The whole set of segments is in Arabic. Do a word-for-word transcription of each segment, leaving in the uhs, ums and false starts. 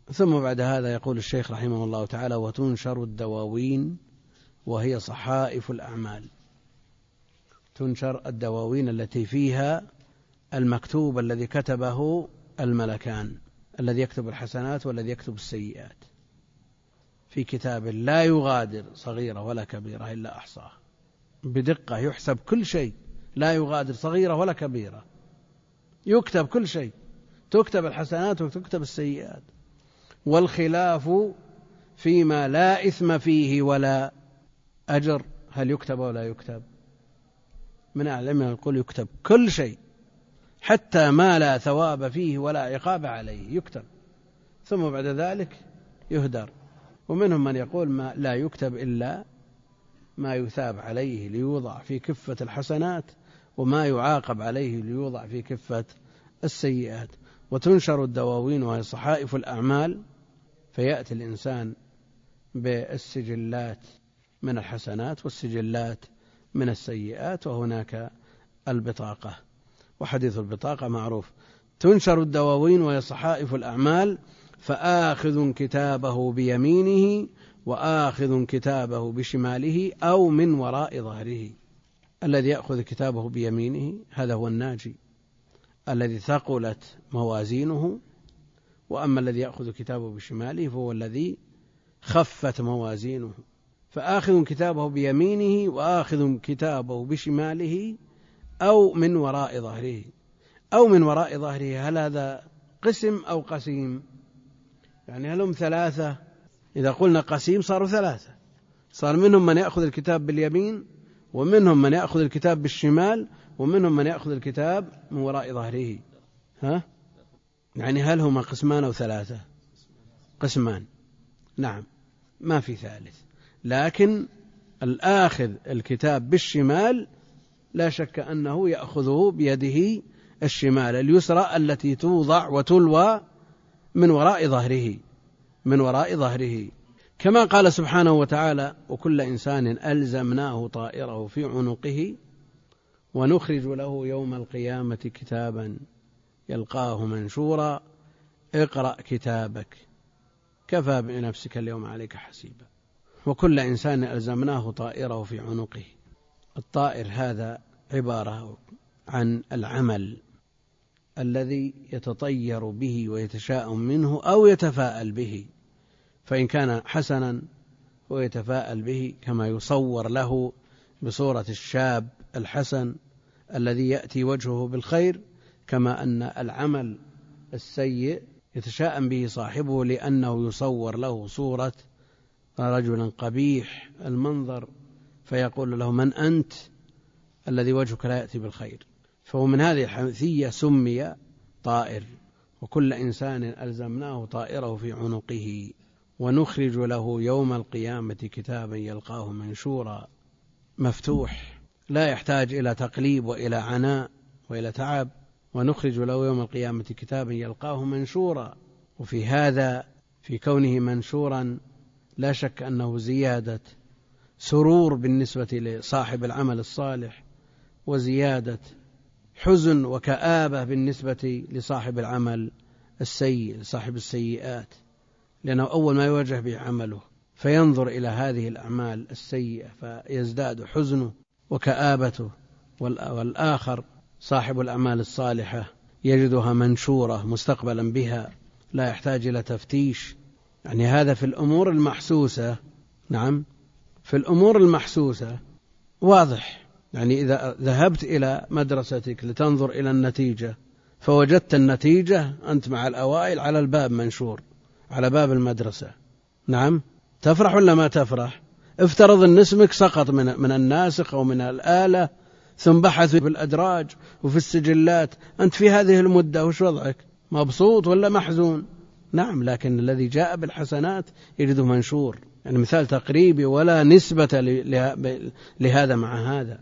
ثم بعد هذا يقول الشيخ رحمه الله تعالى: وتنشر الدواوين وهي صحائف الأعمال. تنشر الدواوين التي فيها المكتوب الذي كتبه الملكان، الذي يكتب الحسنات والذي يكتب السيئات، في كتاب لا يغادر صغيرة ولا كبيرة إلا أحصاها، بدقة يحسب كل شيء، لا يغادر صغيرة ولا كبيرة، يكتب كل شيء، تكتب الحسنات وتكتب السيئات. والخلاف فيما لا إثم فيه ولا أجر، هل يكتب ولا يكتب؟ من أعلمنا يقول يكتب كل شيء، حتى ما لا ثواب فيه ولا عقاب عليه يكتب، ثم بعد ذلك يهدر. ومنهم من يقول ما لا يكتب إلا ما يثاب عليه ليوضع في كفة الحسنات، وما يعاقب عليه ليوضع في كفة السيئات. وتنشر الدواوين وهي صحائف الأعمال، فيأتي الإنسان بالسجلات من الحسنات والسجلات من السيئات، وهناك البطاقة، وحديث البطاقة معروف. تنشر الدواوين وهي صحائف الأعمال، فآخذ كتابه بيمينه وآخذ كتابه بشماله أو من وراء ظهره. الذي يأخذ كتابه بيمينه هذا هو الناجي الذي ثقلت موازينه، وأما الذي يأخذ كتابه بشماله فهو الذي خفت موازينه. فآخذ كتابه بيمينه وآخذ كتابه بشماله أو من وراء ظهره. أو من وراء ظهره، هل هذا قسم أو قسيم؟ يعني هل هم ثلاثة؟ إذا قلنا قسيم صاروا ثلاثة، صار منهم من يأخذ الكتاب باليمين، ومنهم من يأخذ الكتاب بالشمال، ومنهم من يأخذ الكتاب من وراء ظهره. ها؟ يعني هل هما قسمان أو ثلاثة؟ قسمان، نعم، ما في ثالث. لكن الآخذ الكتاب بالشمال لا شك أنه يأخذه بيده الشمال اليسرى التي توضع وتلوى من وراء ظهره، من وراء ظهره، كما قال سبحانه وتعالى: وكل إنسان ألزمناه طائره في عنقه ونخرج له يوم القيامة كتابا يلقاه منشورا اقرأ كتابك كفى بنفسك اليوم عليك حسيبا. وكل إنسان ألزمناه طائره في عنقه. الطائر هذا عبارة عن العمل الذي يتطير به ويتشاءم منه أو يتفاءل به، فإن كان حسنا ويتفاءل به كما يصور له بصورة الشاب الحسن الذي يأتي وجهه بالخير، كما أن العمل السيء يتشاءم به صاحبه لأنه يصور له صورة رجل قبيح المنظر، فيقول له: من أنت الذي وجهك لا يأتي بالخير؟ فهو من هذه الحيثية سمي طائر. وكل إنسان ألزمناه طائره في عنقه ونخرج له يوم القيامة كتابا يلقاه منشورا، مفتوح، لا يحتاج إلى تقليب وإلى عناء وإلى تعب. ونخرج له يوم القيامة كتابا يلقاه منشورا. وفي هذا، في كونه منشورا، لا شك أنه زيادة سرور بالنسبة لصاحب العمل الصالح، وزيادة حزن وكآبة بالنسبة لصاحب العمل السيء، لصاحب السيئات، لأنه أول ما يواجه به عمله فينظر إلى هذه الأعمال السيئة فيزداد حزنه وكآبته. والآخر صاحب الأعمال الصالحة يجدها منشورة مستقبلا بها، لا يحتاج إلى تفتيش. يعني هذا في الأمور المحسوسة. نعم، في الأمور المحسوسة واضح. يعني إذا ذهبت إلى مدرستك لتنظر إلى النتيجة فوجدت النتيجة، أنت مع الأوائل على الباب منشور، على باب المدرسة، نعم، تفرح ولا ما تفرح؟ افترض أن اسمك سقط من, من الناسخ أو من الآلة، ثم بحثوا في الأدراج وفي السجلات، أنت في هذه المدة وش وضعك؟ مبسوط ولا محزون؟ نعم، لكن الذي جاء بالحسنات يجده منشور. يعني مثال تقريبي ولا نسبة لهذا مع هذا.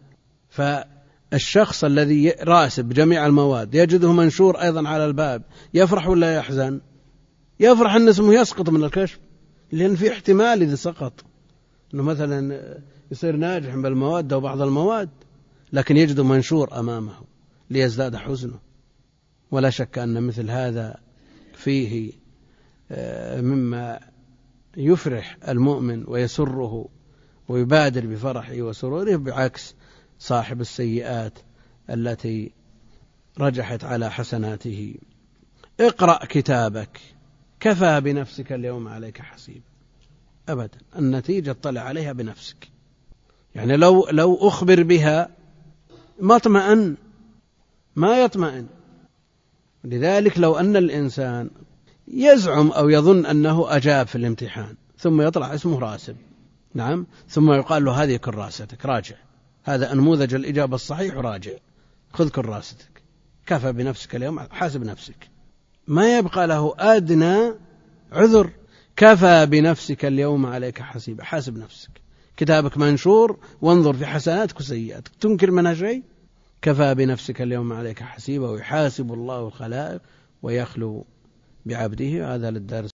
فالشخص الذي راسب جميع المواد يجده منشور أيضا على الباب، يفرح ولا يحزن؟ يفرح أن اسمه يسقط من الكشف، لأن في احتمال إذا سقط أنه مثلا يصير ناجح بالمواد أو بعض المواد، لكن يجده منشور أمامه ليزداد حزنه. ولا شك أن مثل هذا فيه مما يفرح المؤمن ويسره ويبادر بفرحه وسروره، بعكس صاحب السيئات التي رجحت على حسناته. اقرأ كتابك كفى بنفسك اليوم عليك حسيب. أبدا، النتيجة اطلع عليها بنفسك. يعني لو لو أخبر بها ما اطمئن، ما يطمئن. لذلك لو أن الإنسان يزعم أو يظن أنه أجاب في الامتحان ثم يطلع اسمه راسب، نعم، ثم يقال له هذه كراستك راجع، هذا نموذج الإجابة الصحيح راجع، خذ كراستك، كفى بنفسك اليوم، حاسب نفسك، ما يبقى له أدنى عذر. كفى بنفسك اليوم عليك حسيب، حاسب نفسك، كتابك منشور وانظر في حسناتك وسيئاتك، تنكر منها شيء؟ كفى بنفسك اليوم عليك حسيبا، ويحاسب الله الخلائق ويخلو بعبده. هذا للدرس